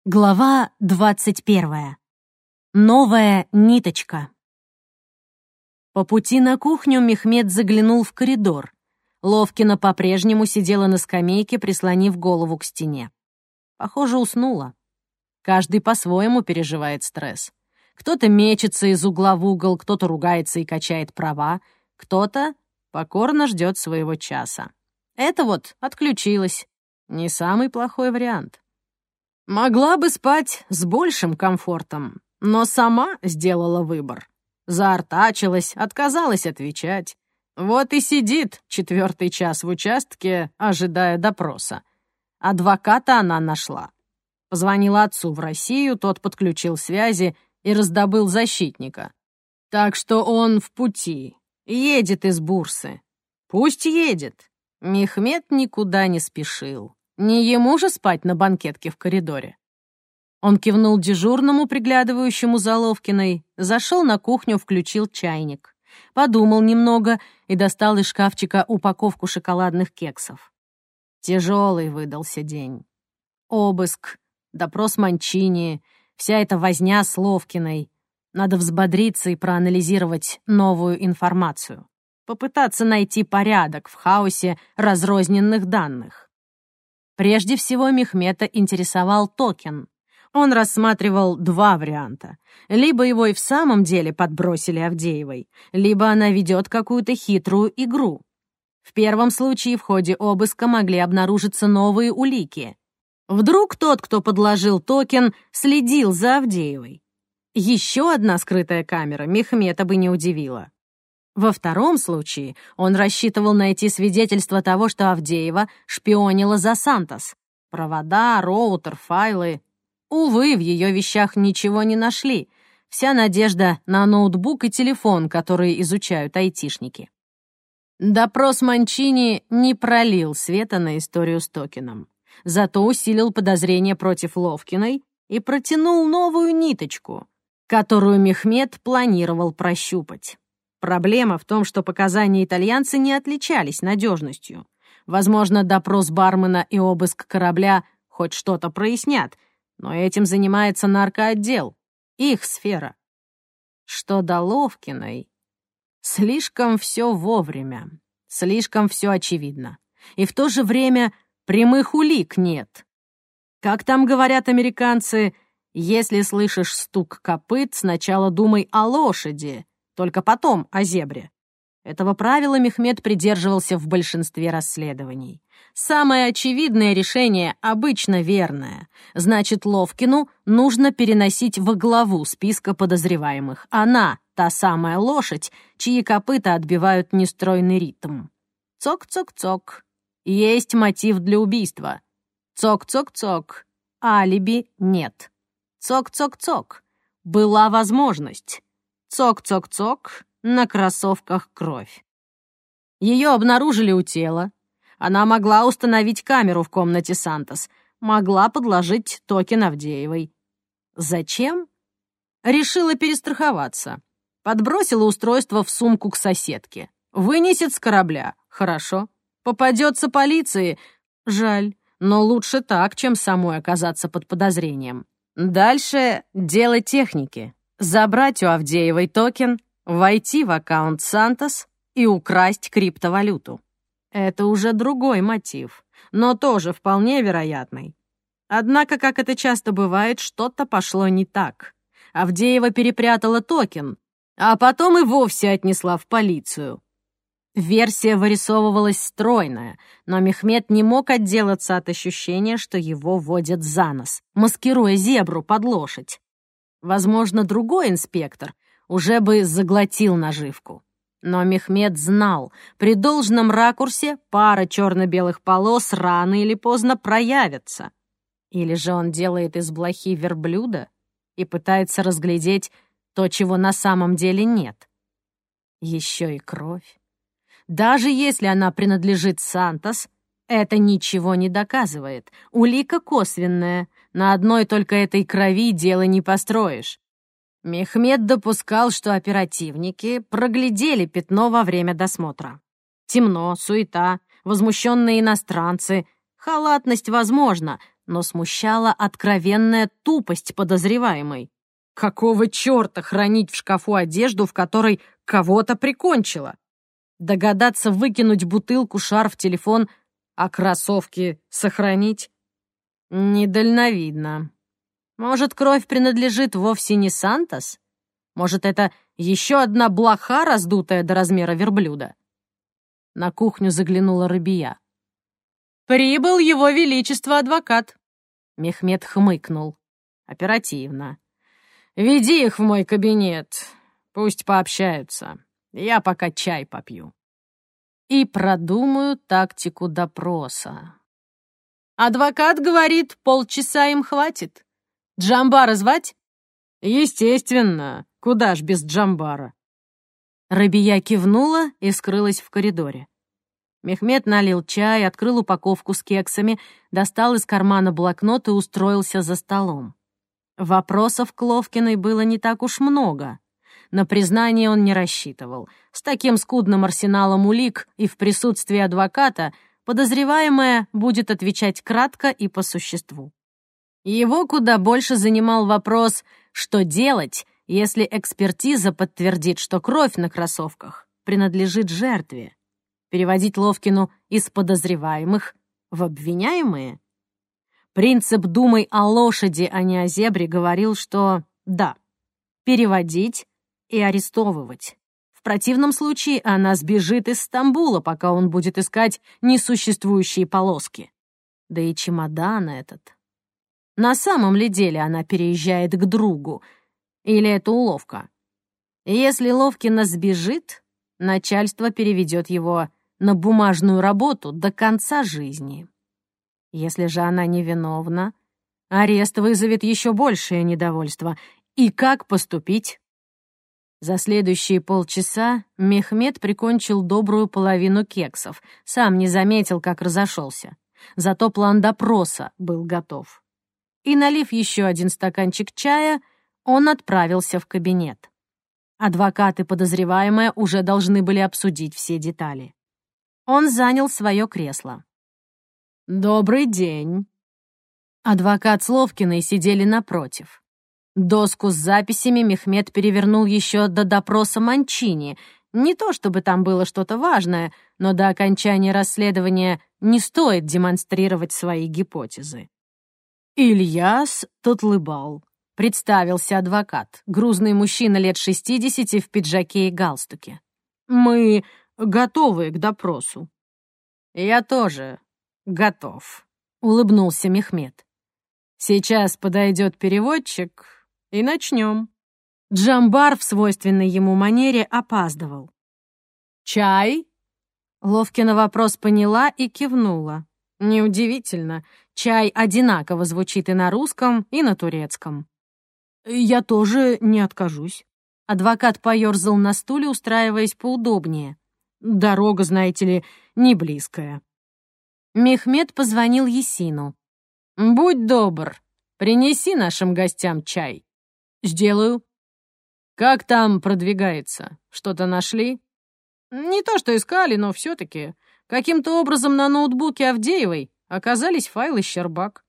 Глава 21. Новая ниточка. По пути на кухню Мехмед заглянул в коридор. Ловкина по-прежнему сидела на скамейке, прислонив голову к стене. Похоже, уснула. Каждый по-своему переживает стресс. Кто-то мечется из угла в угол, кто-то ругается и качает права, кто-то покорно ждет своего часа. Это вот отключилась. Не самый плохой вариант. Могла бы спать с большим комфортом, но сама сделала выбор. Заортачилась, отказалась отвечать. Вот и сидит 4-й час в участке, ожидая допроса. Адвоката она нашла. Позвонила отцу в Россию, тот подключил связи и раздобыл защитника. Так что он в пути, едет из Бурсы. Пусть едет. Мехмед никуда не спешил. Не ему же спать на банкетке в коридоре. Он кивнул дежурному, приглядывающему за Ловкиной, зашел на кухню, включил чайник. Подумал немного и достал из шкафчика упаковку шоколадных кексов. Тяжелый выдался день. Обыск, допрос Манчини, вся эта возня с Ловкиной. Надо взбодриться и проанализировать новую информацию. Попытаться найти порядок в хаосе разрозненных данных. Прежде всего Мехмета интересовал токен. Он рассматривал два варианта. Либо его и в самом деле подбросили Авдеевой, либо она ведет какую-то хитрую игру. В первом случае в ходе обыска могли обнаружиться новые улики. Вдруг тот, кто подложил токен, следил за Авдеевой. Еще одна скрытая камера Мехмета бы не удивила. Во втором случае он рассчитывал найти свидетельство того, что Авдеева шпионила за Сантос. Провода, роутер, файлы. Увы, в ее вещах ничего не нашли. Вся надежда на ноутбук и телефон, которые изучают айтишники. Допрос Манчини не пролил света на историю с токеном. Зато усилил подозрения против Ловкиной и протянул новую ниточку, которую Мехмед планировал прощупать. Проблема в том, что показания итальянца не отличались надежностью. Возможно, допрос бармена и обыск корабля хоть что-то прояснят, но этим занимается наркоотдел, их сфера. Что до Ловкиной? Слишком все вовремя, слишком все очевидно. И в то же время прямых улик нет. Как там говорят американцы, если слышишь стук копыт, сначала думай о лошади, только потом о зебре. Этого правила Мехмед придерживался в большинстве расследований. Самое очевидное решение обычно верное. Значит, Ловкину нужно переносить во главу списка подозреваемых. Она — та самая лошадь, чьи копыта отбивают нестройный ритм. Цок-цок-цок. Есть мотив для убийства. Цок-цок-цок. Алиби нет. Цок-цок-цок. Была возможность. Цок-цок-цок, на кроссовках кровь. Ее обнаружили у тела. Она могла установить камеру в комнате Сантос, могла подложить токен Авдеевой. Зачем? Решила перестраховаться. Подбросила устройство в сумку к соседке. Вынесет с корабля. Хорошо. Попадется полиции. Жаль, но лучше так, чем самой оказаться под подозрением. Дальше дело техники. Забрать у Авдеевой токен, войти в аккаунт Сантос и украсть криптовалюту. Это уже другой мотив, но тоже вполне вероятный. Однако, как это часто бывает, что-то пошло не так. Авдеева перепрятала токен, а потом и вовсе отнесла в полицию. Версия вырисовывалась стройная, но Мехмед не мог отделаться от ощущения, что его водят за нос, маскируя зебру под лошадь. Возможно, другой инспектор уже бы заглотил наживку. Но Мехмед знал, при должном ракурсе пара черно-белых полос рано или поздно проявится. Или же он делает из блохи верблюда и пытается разглядеть то, чего на самом деле нет. Еще и кровь. Даже если она принадлежит Сантос, это ничего не доказывает. Улика косвенная. На одной только этой крови дело не построишь. Мехмед допускал, что оперативники проглядели пятно во время досмотра. Темно, суета, возмущенные иностранцы. Халатность возможна, но смущала откровенная тупость подозреваемой. Какого черта хранить в шкафу одежду, в которой кого-то прикончила? Догадаться выкинуть бутылку, шарф, телефон, а кроссовки сохранить? Недальновидно. Может, кровь принадлежит вовсе не Сантос? Может, это еще одна блоха, раздутая до размера верблюда? На кухню заглянула Рабия. «Прибыл его величество адвокат». Мехмед хмыкнул. «Оперативно. Веди их в мой кабинет. Пусть пообщаются. Я пока чай попью. И продумаю тактику допроса». «Адвокат говорит, полчаса им хватит. Джамбара звать?» «Естественно. Куда ж без Джамбара?» Рабия кивнула и скрылась в коридоре. Мехмед налил чай, открыл упаковку с кексами, достал из кармана блокнот и устроился за столом. Вопросов к Ловкиной было не так уж много. На признание он не рассчитывал. С таким скудным арсеналом улик и в присутствии адвоката подозреваемая будет отвечать кратко и по существу. Его куда больше занимал вопрос, что делать, если экспертиза подтвердит, что кровь на кроссовках принадлежит жертве. Переводить Ловкину из подозреваемых в обвиняемые? Принцип «думай о лошади, а не о зебре» говорил, что да, переводить и арестовывать. В противном случае она сбежит из Стамбула, пока он будет искать несуществующие полоски. Да и чемодан этот. На самом ли деле она переезжает к другу? Или это уловка? Если Ловкина сбежит, начальство переведет его на бумажную работу до конца жизни. Если же она невиновна, арест вызовет еще большее недовольство. И как поступить? За следующие полчаса Мехмед прикончил добрую половину кексов, сам не заметил, как разошелся. Зато план допроса был готов. И, налив еще один стаканчик чая, он отправился в кабинет. Адвокат и подозреваемая уже должны были обсудить все детали. Он занял свое кресло. «Добрый день». Адвокат с Ловкиной сидели напротив. Доску с записями Мехмед перевернул еще до допроса Манчини. Не то чтобы там было что-то важное, но до окончания расследования не стоит демонстрировать свои гипотезы. «Ильяс Тотлыбал», — представился адвокат, грузный мужчина лет 60 в пиджаке и галстуке. «Мы готовы к допросу». «Я тоже готов», — улыбнулся Мехмед. «Сейчас подойдет переводчик, и начнем». Джамбар в свойственной ему манере опаздывал. «Чай?» Ловкина вопрос поняла и кивнула. Неудивительно, чай одинаково звучит и на русском, и на турецком. «Я тоже не откажусь». Адвокат поёрзал на стуле, устраиваясь поудобнее. «Дорога, знаете ли, не близкая». Мехмед позвонил Ясину. «Будь добр, принеси нашим гостям чай». «Сделаю». «Как там продвигается? Что-то нашли?» «Не то, что искали, но все-таки. Каким-то образом на ноутбуке Авдеевой оказались файлы Щербак».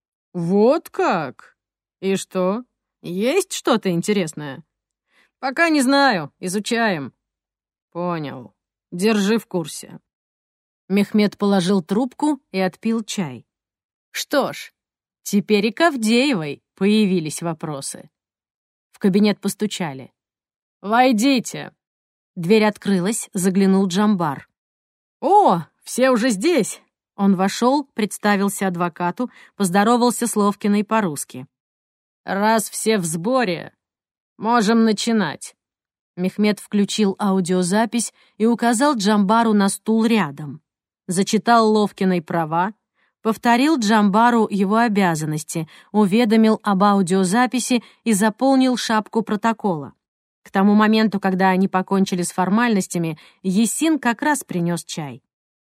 «Вот как? И что? Есть что-то интересное?» «Пока не знаю. Изучаем». «Понял. Держи в курсе». Мехмед положил трубку и отпил чай. Что ж, теперь и к Авдеевой появились вопросы. В кабинет постучали. «Войдите!» Дверь открылась, заглянул Джамбар. «О, все уже здесь!» Он вошел, представился адвокату, поздоровался с Ловкиной по-русски. «Раз все в сборе, можем начинать». Мехмед включил аудиозапись и указал Джамбару на стул рядом. Зачитал Ловкиной права, повторил Джамбару его обязанности, уведомил об аудиозаписи и заполнил шапку протокола. К тому моменту, когда они покончили с формальностями, Ясин как раз принес чай.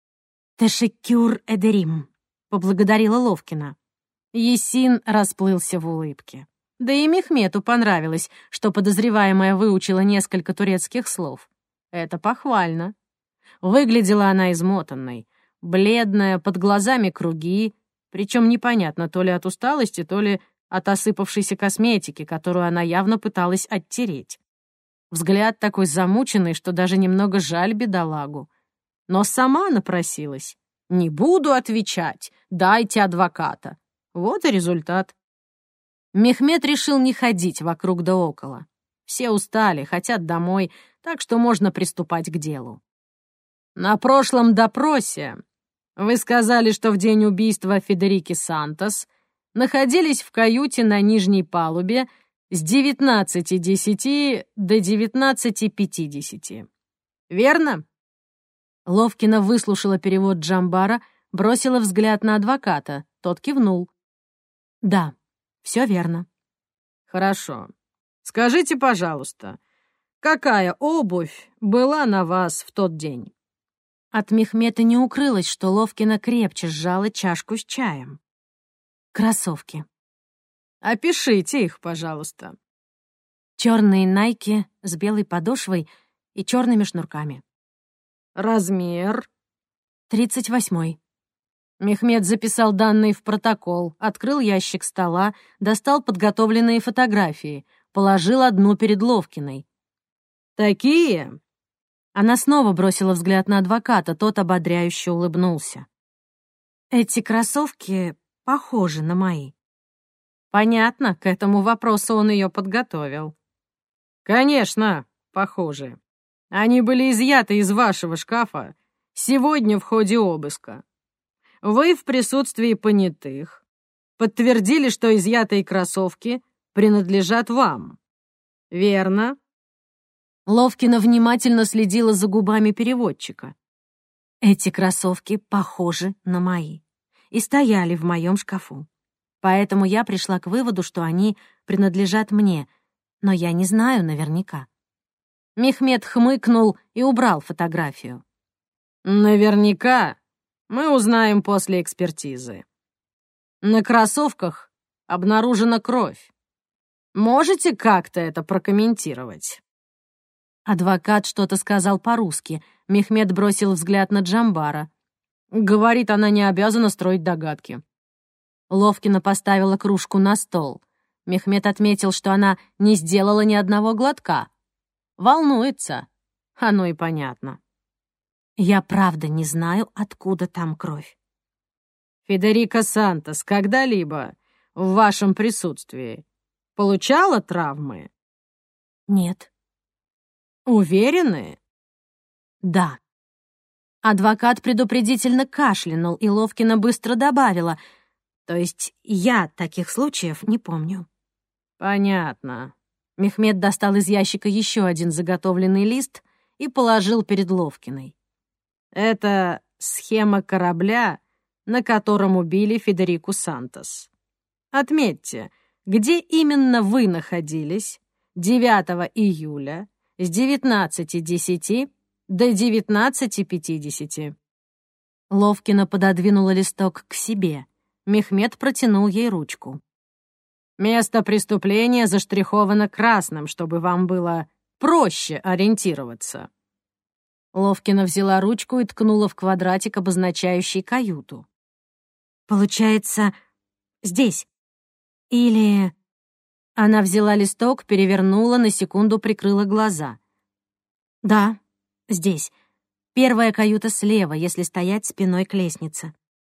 «Тешеккюр эдерим», — поблагодарила Ловкина. Ясин расплылся в улыбке. Да и Мехмету понравилось, что подозреваемая выучила несколько турецких слов. Это похвально. Выглядела она измотанной. Бледная, под глазами круги, Причем непонятно, то ли от усталости, то ли от осыпавшейся косметики, которую она явно пыталась оттереть. Взгляд такой замученный, что даже немного жаль бедолагу. Но сама напросилась. «Не буду отвечать, дайте адвоката». Вот и результат. Мехмед решил не ходить вокруг да около. Все устали, хотят домой, так что можно приступать к делу. На прошлом допросе вы сказали, что в день убийства Федерики Сантос находились в каюте на нижней палубе с 19:10 до 19:50. Верно? Ловкина выслушала перевод Джамбара, бросила взгляд на адвоката. Тот кивнул. Да, все верно. Хорошо. Скажите, пожалуйста, какая обувь была на вас в тот день? От Мехмета не укрылось, что Ловкина крепче сжала чашку с чаем. Кроссовки. Опишите их, пожалуйста. Черные найки с белой подошвой и черными шнурками. Размер? 38. Мехмед записал данные в протокол, открыл ящик стола, достал подготовленные фотографии, положил одну перед Ловкиной. «Такие?» Она снова бросила взгляд на адвоката, тот ободряюще улыбнулся. «Эти кроссовки похожи на мои». Понятно, к этому вопросу он ее подготовил. «Конечно, похожи. Они были изъяты из вашего шкафа сегодня в ходе обыска. Вы в присутствии понятых подтвердили, что изъятые кроссовки принадлежат вам. Верно?» Ловкина внимательно следила за губами переводчика. «Эти кроссовки похожи на мои и стояли в моем шкафу. Поэтому я пришла к выводу, что они принадлежат мне, но я не знаю наверняка». Мехмед хмыкнул и убрал фотографию. «Наверняка мы узнаем после экспертизы. На кроссовках обнаружена кровь. Можете как-то это прокомментировать?» Адвокат что-то сказал по-русски. Мехмед бросил взгляд на Джамбара. «Говорит, она не обязана строить догадки». Ловкина поставила кружку на стол. Мехмед отметил, что она не сделала ни одного глотка. Волнуется. Оно и понятно. «Я правда не знаю, откуда там кровь». «Федерика Сантос когда-либо в вашем присутствии получала травмы?» «Нет». «Уверены?» «Да». Адвокат предупредительно кашлянул, и Ловкина быстро добавила: «То есть я таких случаев не помню». «Понятно». Мехмед достал из ящика еще один заготовленный лист и положил перед Ловкиной. «Это схема корабля, на котором убили Федерику Сантос. Отметьте, где именно вы находились 9 июля с 19:10 до 19:50. Ловкина пододвинула листок к себе. Мехмед протянул ей ручку. «Место преступления заштриховано красным, чтобы вам было проще ориентироваться». Ловкина взяла ручку и ткнула в квадратик, обозначающий каюту. «Получается, здесь. Или...» Она взяла листок, перевернула, на секунду прикрыла глаза. «Да, здесь. Первая каюта слева, если стоять спиной к лестнице».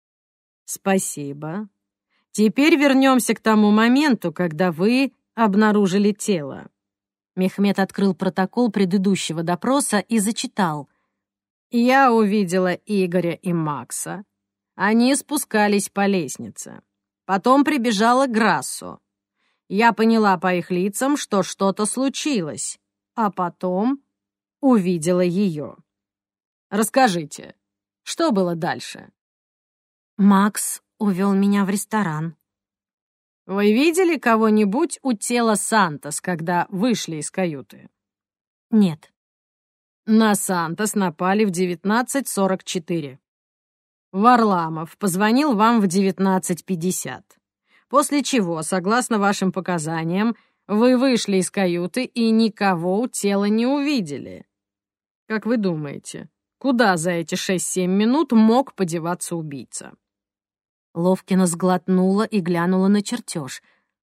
«Спасибо. Теперь вернемся к тому моменту, когда вы обнаружили тело». Мехмед открыл протокол предыдущего допроса и зачитал. «Я увидела Игоря и Макса. Они спускались по лестнице. Потом прибежала Грассо. Я поняла по их лицам, что что-то случилось, а потом увидела ее. Расскажите, что было дальше?» «Макс увел меня в ресторан». «Вы видели кого-нибудь у тела Сантос, когда вышли из каюты?» «Нет». «На Сантос напали в 19:44. Варламов позвонил вам в 19:50. После чего, согласно вашим показаниям, вы вышли из каюты и никого у тела не увидели. Как вы думаете, куда за эти 6-7 минут мог подеваться убийца?» Ловкина сглотнула и глянула на чертеж.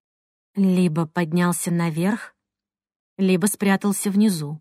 Либо поднялся наверх, либо спрятался внизу.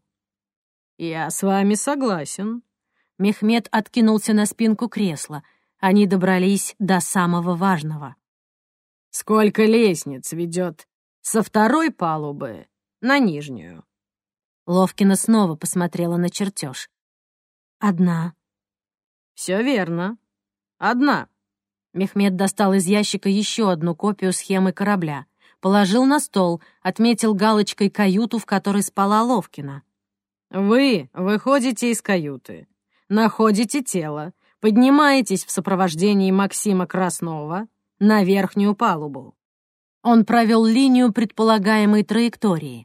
«Я с вами согласен». Мехмед откинулся на спинку кресла. Они добрались до самого важного. «Сколько лестниц ведет со второй палубы на нижнюю?» Ловкина снова посмотрела на чертеж. «Одна». «Все верно. Одна». Мехмед достал из ящика еще одну копию схемы корабля, положил на стол, отметил галочкой каюту, в которой спала Ловкина. «Вы выходите из каюты, находите тело, поднимаетесь в сопровождении Максима Краснова на верхнюю палубу». Он провел линию предполагаемой траектории.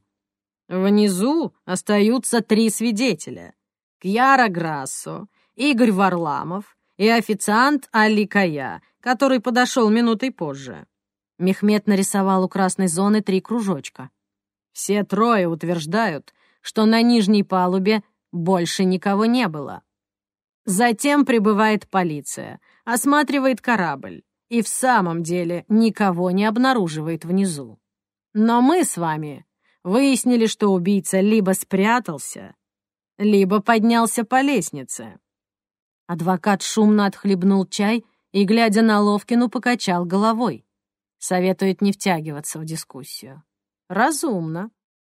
Внизу остаются 3 свидетеля: Кьяра Грассо, Игорь Варламов и официант Али Кая, который подошел минутой позже. Мехмед нарисовал у красной зоны 3 кружочка. Все 3 утверждают, что на нижней палубе больше никого не было. Затем прибывает полиция, осматривает корабль и в самом деле никого не обнаруживает внизу. Но мы с вами выяснили, что убийца либо спрятался, либо поднялся по лестнице. Адвокат шумно отхлебнул чай и, глядя на Ловкину, покачал головой. Советует не втягиваться в дискуссию. Разумно.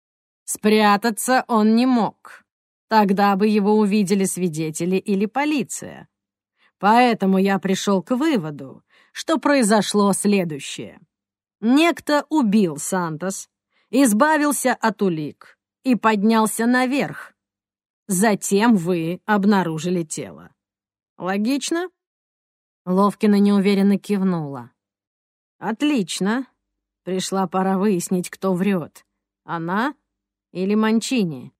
Спрятаться он не мог. Тогда бы его увидели свидетели или полиция. Поэтому я пришел к выводу, что произошло следующее. Некто убил Сантос, избавился от улик и поднялся наверх. Затем вы обнаружили тело. Логично? Ловкина неуверенно кивнула. Отлично. Пришла пора выяснить, кто врет. Она или Манчини?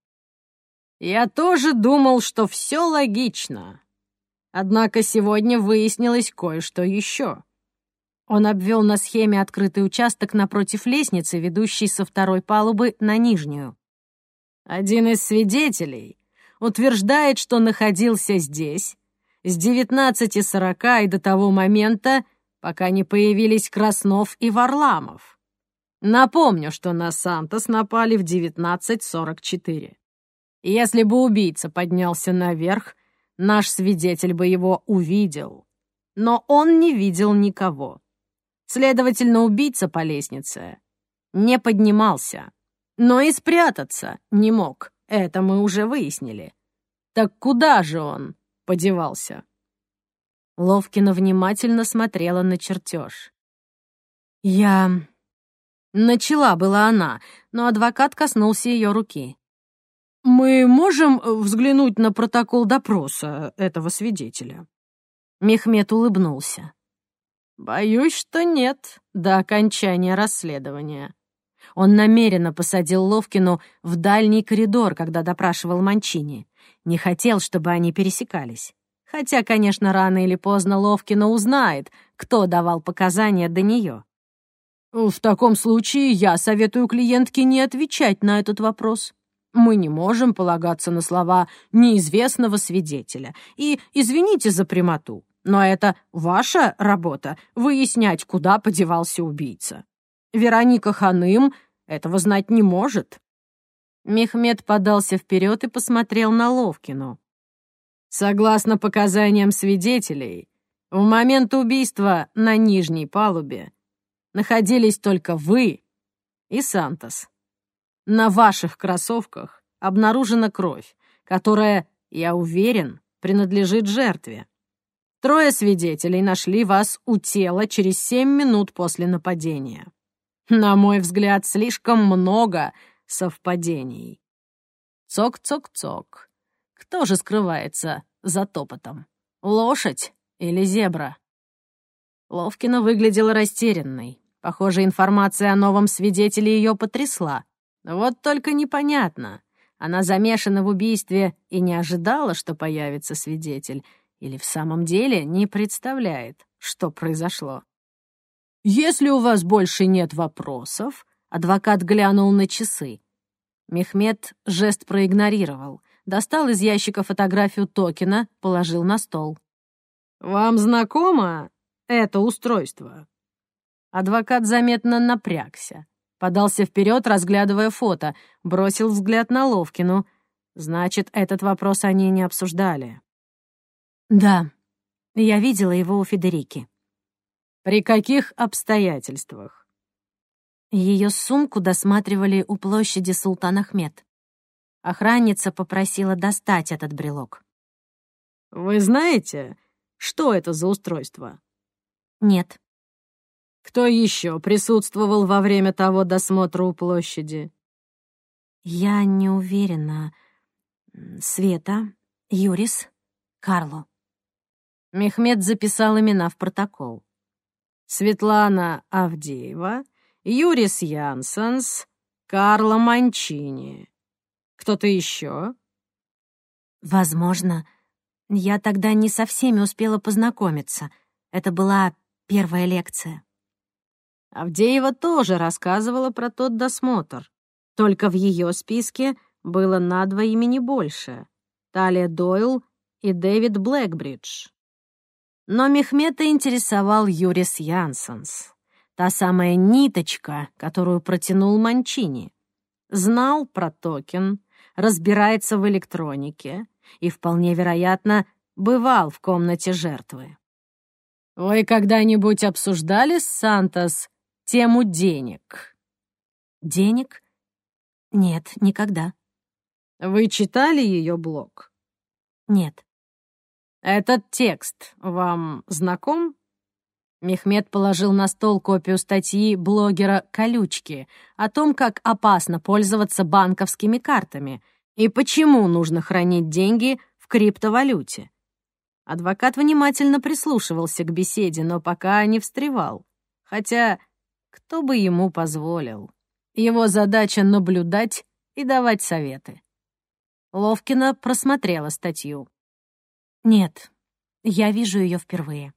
Я тоже думал, что все логично. Однако сегодня выяснилось кое-что еще. Он обвел на схеме открытый участок напротив лестницы, ведущей со второй палубы на нижнюю. Один из свидетелей утверждает, что находился здесь с 19:40 и до того момента, пока не появились Краснов и Варламов. Напомню, что на Сантос напали в 19:44. Если бы убийца поднялся наверх, наш свидетель бы его увидел. Но он не видел никого. Следовательно, убийца по лестнице не поднимался. Но и спрятаться не мог. Это мы уже выяснили. Так куда же он подевался? Ловкина внимательно смотрела на чертеж. Начала была она, но адвокат коснулся ее руки. «Мы можем взглянуть на протокол допроса этого свидетеля?» Мехмед улыбнулся. «Боюсь, что нет, до окончания расследования». Он намеренно посадил Ловкину в дальний коридор, когда допрашивал Манчини. Не хотел, чтобы они пересекались. Хотя, конечно, рано или поздно Ловкина узнает, кто давал показания до нее. «В таком случае я советую клиентке не отвечать на этот вопрос. Мы не можем полагаться на слова неизвестного свидетеля. И извините за прямоту, но это ваша работа — выяснять, куда подевался убийца. Вероника Ханым этого знать не может». Мехмед подался вперед и посмотрел на Ловкину. «Согласно показаниям свидетелей, в момент убийства на нижней палубе находились только вы и Сантос. На ваших кроссовках обнаружена кровь, которая, я уверен, принадлежит жертве. 3 свидетелей нашли вас у тела через 7 минут после нападения. На мой взгляд, слишком много совпадений. Цок-цок-цок. Кто же скрывается за топотом? Лошадь или зебра?» Ловкина выглядела растерянной. Похоже, информация о новом свидетеле ее потрясла. Вот только непонятно, она замешана в убийстве и не ожидала, что появится свидетель, или в самом деле не представляет, что произошло. «Если у вас больше нет вопросов...» Адвокат глянул на часы. Мехмед жест проигнорировал. Достал из ящика фотографию Токина, положил на стол. «Вам знакома это устройство?» Адвокат заметно напрягся. Подался вперед, разглядывая фото, бросил взгляд на Ловкину. Значит, этот вопрос они не обсуждали. «Да, я видела его у Федерики». «При каких обстоятельствах?» Ее сумку досматривали у площади Султан Ахмед. Охранница попросила достать этот брелок. «Вы знаете, что это за устройство?» «Нет». «Кто еще присутствовал во время того досмотра у площади?» «Я не уверена. Света, Юрис, Карло». Мехмед записал имена в протокол. Светлана Авдеева, Юрис Янсенс, Карло Манчини. Кто-то еще? «Возможно. Я тогда не со всеми успела познакомиться. Это была первая лекция». Авдеева тоже рассказывала про тот досмотр. Только в ее списке было на 2 имени больше — Талия Дойл и Дэвид Блэкбридж. Но Мехмета интересовал Юрис Янсенс, та самая ниточка, которую протянул Манчини. Знал про токен, разбирается в электронике и, вполне вероятно, бывал в комнате жертвы. «Вы когда-нибудь обсуждали с Сантос тему денег?» «Денег? Нет, никогда». «Вы читали ее блог?» «Нет». «Этот текст вам знаком?» Мехмед положил на стол копию статьи блогера «Колючки» о том, как опасно пользоваться банковскими картами и почему нужно хранить деньги в криптовалюте. Адвокат внимательно прислушивался к беседе, но пока не встревал. Хотя кто бы ему позволил? Его задача — наблюдать и давать советы. Ловкина просмотрела статью. «Нет, я вижу ее впервые».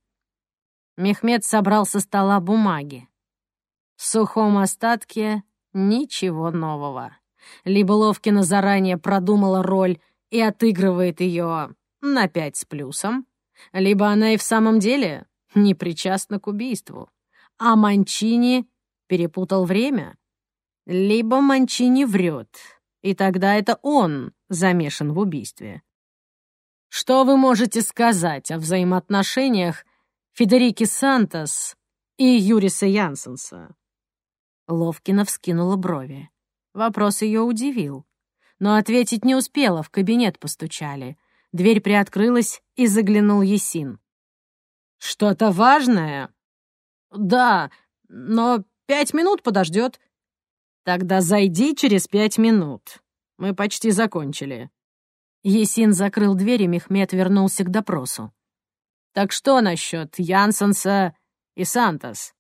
Мехмед собрал со стола бумаги. В сухом остатке ничего нового. Либо Ловкина заранее продумала роль и отыгрывает ее на 5 с плюсом, либо она и в самом деле не причастна к убийству, а Манчини перепутал время. Либо Манчини врет, и тогда это он замешан в убийстве. Что вы можете сказать о взаимоотношениях Федерики Сантос и Юриса Янсенса?» Ловкина вскинула брови. Вопрос ее удивил. Но ответить не успела, в кабинет постучали. Дверь приоткрылась, и заглянул Есин. «Что-то важное?» «Да, но 5 минут подождет». «Тогда зайди через 5 минут. Мы почти закончили». Есин закрыл дверь, и Мехмед вернулся к допросу. «Так что насчет Янсенса и Сантос?»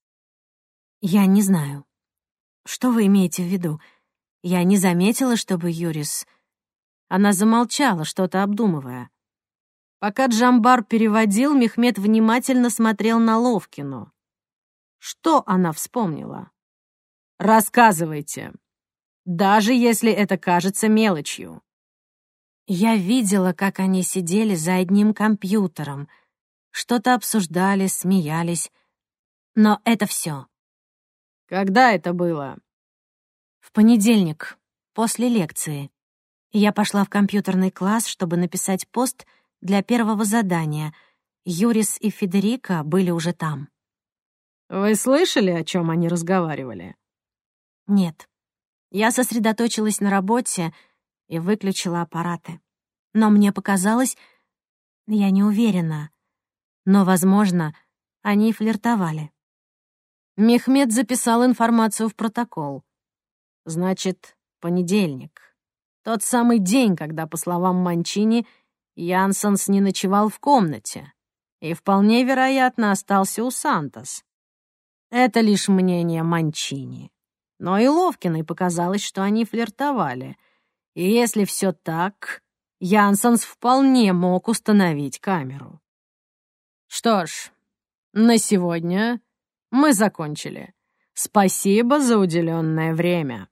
«Я не знаю. Что вы имеете в виду? Я не заметила, чтобы Юрис...» Она замолчала, что-то обдумывая. Пока Джамбар переводил, Мехмед внимательно смотрел на Ловкину. Что она вспомнила? «Рассказывайте, даже если это кажется мелочью». «Я видела, как они сидели за одним компьютером, что-то обсуждали, смеялись. Но это все». «Когда это было?» «В понедельник, после лекции. Я пошла в компьютерный класс, чтобы написать пост для первого задания. Юрис и Федерика были уже там». «Вы слышали, о чем они разговаривали?» «Нет. Я сосредоточилась на работе и выключила аппараты. Но мне показалось, я не уверена, но, возможно, они флиртовали». Мехмед записал информацию в протокол. Значит, понедельник. Тот самый день, когда, по словам Манчини, Янсенс не ночевал в комнате и, вполне вероятно, остался у Сантос. Это лишь мнение Манчини. Но и Ловкиной показалось, что они флиртовали. И если все так, Янсенс вполне мог установить камеру. Что ж, на сегодня мы закончили. Спасибо за уделенное время.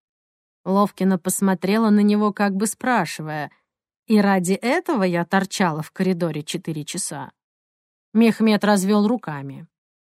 Ловкина посмотрела на него, как бы спрашивая, «И ради этого я торчала в коридоре 4 часа?» Мехмед развел руками.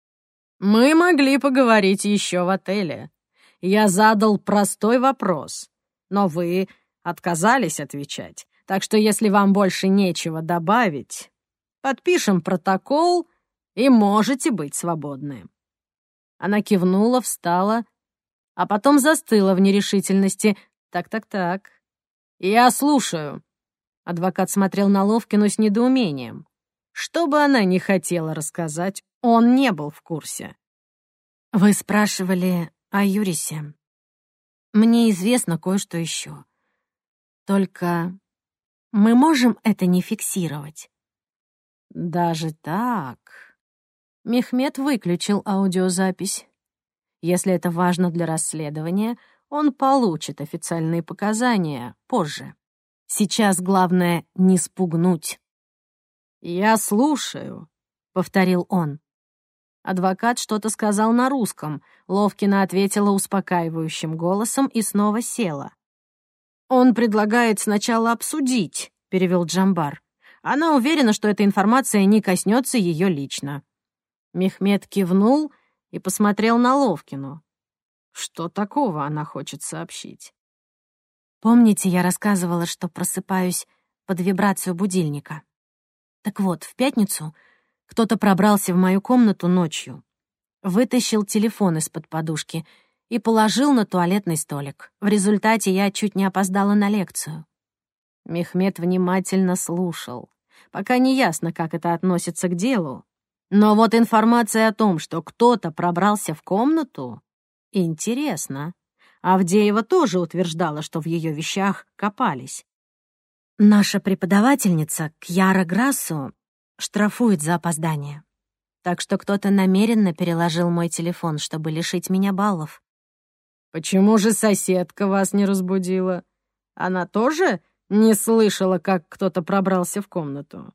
«Мы могли поговорить еще в отеле. Я задал простой вопрос, но вы отказались отвечать. Так что если вам больше нечего добавить, подпишем протокол и можете быть свободны». Она кивнула, встала, а потом застыла в нерешительности. «Так. Я слушаю». Адвокат смотрел на Ловкину с недоумением. Что бы она ни хотела рассказать, он не был в курсе. «Вы спрашивали о Юрисе. Мне известно кое-что еще. Только мы можем это не фиксировать». «Даже так?» Мехмед выключил аудиозапись. Если это важно для расследования, он получит официальные показания позже. Сейчас главное — не спугнуть. «Я слушаю», — повторил он. Адвокат что-то сказал на русском. Ловкина ответила успокаивающим голосом и снова села. «Он предлагает сначала обсудить», — перевел Джамбар. «Она уверена, что эта информация не коснется ее лично». Мехмед кивнул и посмотрел на Ловкину. Что такого она хочет сообщить? «Помните, я рассказывала, что просыпаюсь под вибрацию будильника? Так вот, в пятницу кто-то пробрался в мою комнату ночью, вытащил телефон из-под подушки и положил на туалетный столик. В результате я чуть не опоздала на лекцию». Мехмед внимательно слушал. Пока не ясно, как это относится к делу, но вот информация о том, что кто-то пробрался в комнату, интересно. Авдеева тоже утверждала, что в ее вещах копались. Наша преподавательница Кьяра Грассу штрафует за опоздание. Так что кто-то намеренно переложил мой телефон, чтобы лишить меня баллов. «Почему же соседка вас не разбудила? Она тоже не слышала, как кто-то пробрался в комнату?»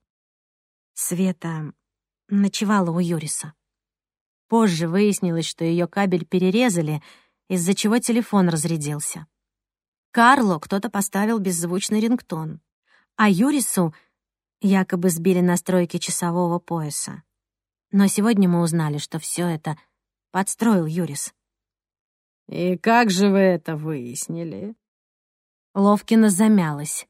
Света ночевала у Юриса. Позже выяснилось, что ее кабель перерезали, из-за чего телефон разрядился. Карло кто-то поставил беззвучный рингтон, а Юрису якобы сбили настройки часового пояса. Но сегодня мы узнали, что все это подстроил Юрис. «И как же вы это выяснили?» Ловкина замялась.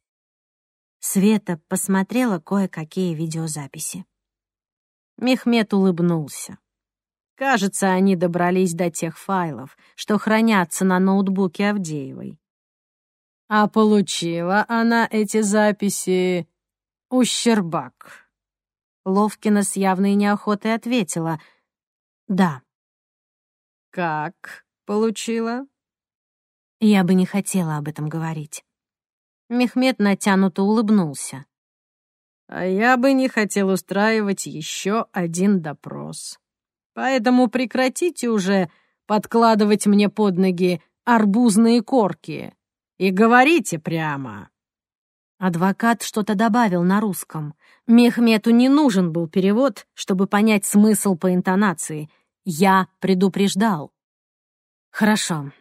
Света посмотрела кое-какие видеозаписи. Мехмед улыбнулся. Кажется, они добрались до тех файлов, что хранятся на ноутбуке Авдеевой. А получила она эти записи у Щербак. Ловкина с явной неохотой ответила: «Да». «Как получила?» Я бы не хотела об этом говорить. Мехмед натянуто улыбнулся. «А я бы не хотел устраивать еще один допрос. Поэтому прекратите уже подкладывать мне под ноги арбузные корки и говорите прямо». Адвокат что-то добавил на русском. Мехмету не нужен был перевод, чтобы понять смысл по интонации. «Я предупреждал». «Хорошо».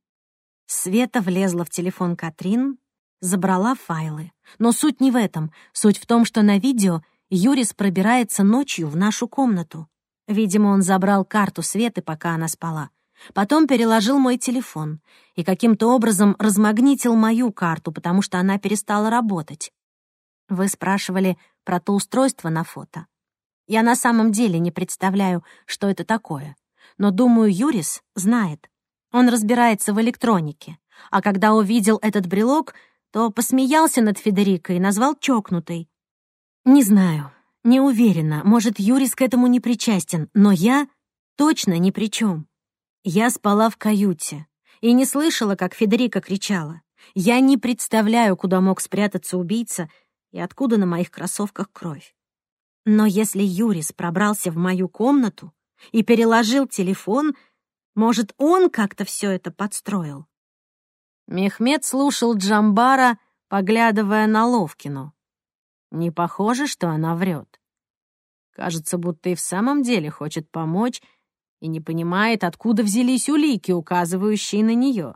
Света влезла в телефон Катрин, забрала файлы. Но суть не в этом. Суть в том, что на видео Юрис пробирается ночью в нашу комнату. Видимо, он забрал карту Светы, пока она спала. Потом переложил мой телефон и каким-то образом размагнитил мою карту, потому что она перестала работать. Вы спрашивали про то устройство на фото. Я на самом деле не представляю, что это такое. Но, думаю, Юрис знает. Он разбирается в электронике. А когда увидел этот брелок, то посмеялся над Федерикой и назвал чокнутой. Не знаю, не уверена, может, Юрис к этому не причастен, но я точно ни при чем. Я спала в каюте и не слышала, как Федерика кричала. Я не представляю, куда мог спрятаться убийца и откуда на моих кроссовках кровь. Но если Юрис пробрался в мою комнату и переложил телефон, может, он как-то все это подстроил? Мехмед слушал Джамбара, поглядывая на Ловкину. Не похоже, что она врет. Кажется, будто и в самом деле хочет помочь и не понимает, откуда взялись улики, указывающие на нее.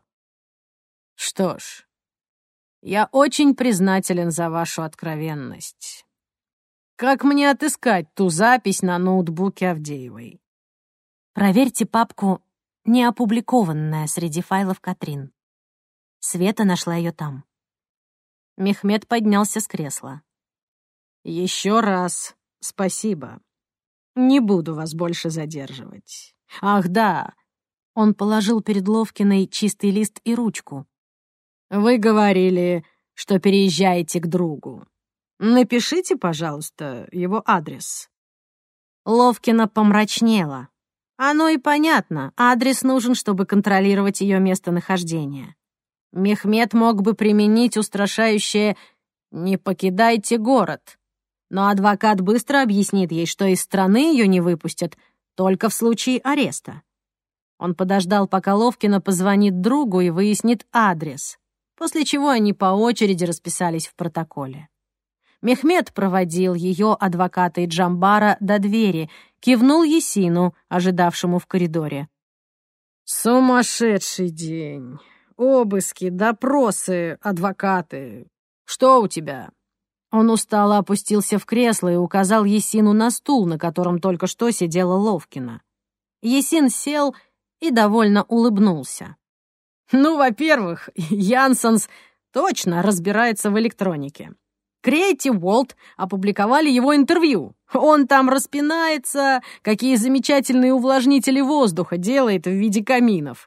Что ж, я очень признателен за вашу откровенность. Как мне отыскать ту запись на ноутбуке Авдеевой? Проверьте папку «Не опубликованная» среди файлов Катрин. Света нашла ее там. Мехмед поднялся с кресла. Еще раз спасибо. Не буду вас больше задерживать. Ах, да. Он положил перед Ловкиной чистый лист и ручку. Вы говорили, что переезжаете к другу. Напишите, пожалуйста, его адрес. Ловкина помрачнела. Оно и понятно, адрес нужен, чтобы контролировать ее местонахождение. Мехмед мог бы применить устрашающее «не покидайте город». Но адвокат быстро объяснит ей, что из страны ее не выпустят только в случае ареста. Он подождал, пока Ловкина позвонит другу и выяснит адрес, после чего они по очереди расписались в протоколе. Мехмед проводил ее, адвоката и Джамбара, до двери, кивнул Ясину, ожидавшему в коридоре. «Сумасшедший день! Обыски, допросы, адвокаты. Что у тебя?» Он устало опустился в кресло и указал Ясину на стул, на котором только что сидела Ловкина. Ясин сел и довольно улыбнулся. «Ну, во-первых, Янсенс точно разбирается в электронике. Creative World опубликовали его интервью. Он там распинается, какие замечательные увлажнители воздуха делает в виде каминов».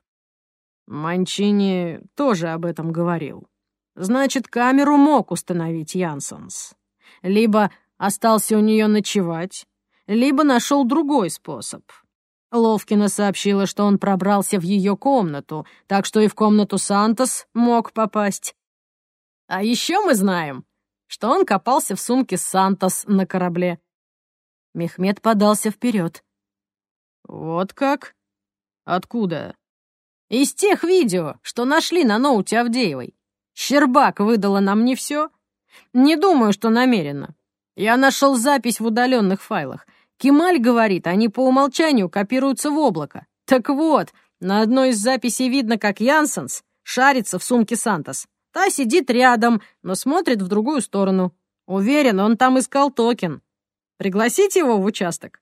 Манчини тоже об этом говорил. Значит, камеру мог установить Янсенс. Либо остался у нее ночевать, либо нашел другой способ. Ловкина сообщила, что он пробрался в ее комнату, так что и в комнату Сантос мог попасть. А еще мы знаем, что он копался в сумке Сантос на корабле. Мехмед подался вперед. Вот как? Откуда? Из тех видео, что нашли на ноуте Авдеевой. Щербак выдала нам не все. Не думаю, что намеренно. Я нашел запись в удаленных файлах. Кемаль говорит, они по умолчанию копируются в облако. Так вот, на одной из записей видно, как Янсенс шарится в сумке Сантос. Та сидит рядом, но смотрит в другую сторону. Уверен, он там искал токен. Пригласить его в участок?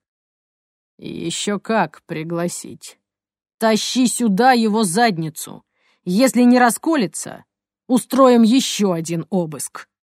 Еще как пригласить. Тащи сюда его задницу. Если не расколется, устроим еще один обыск.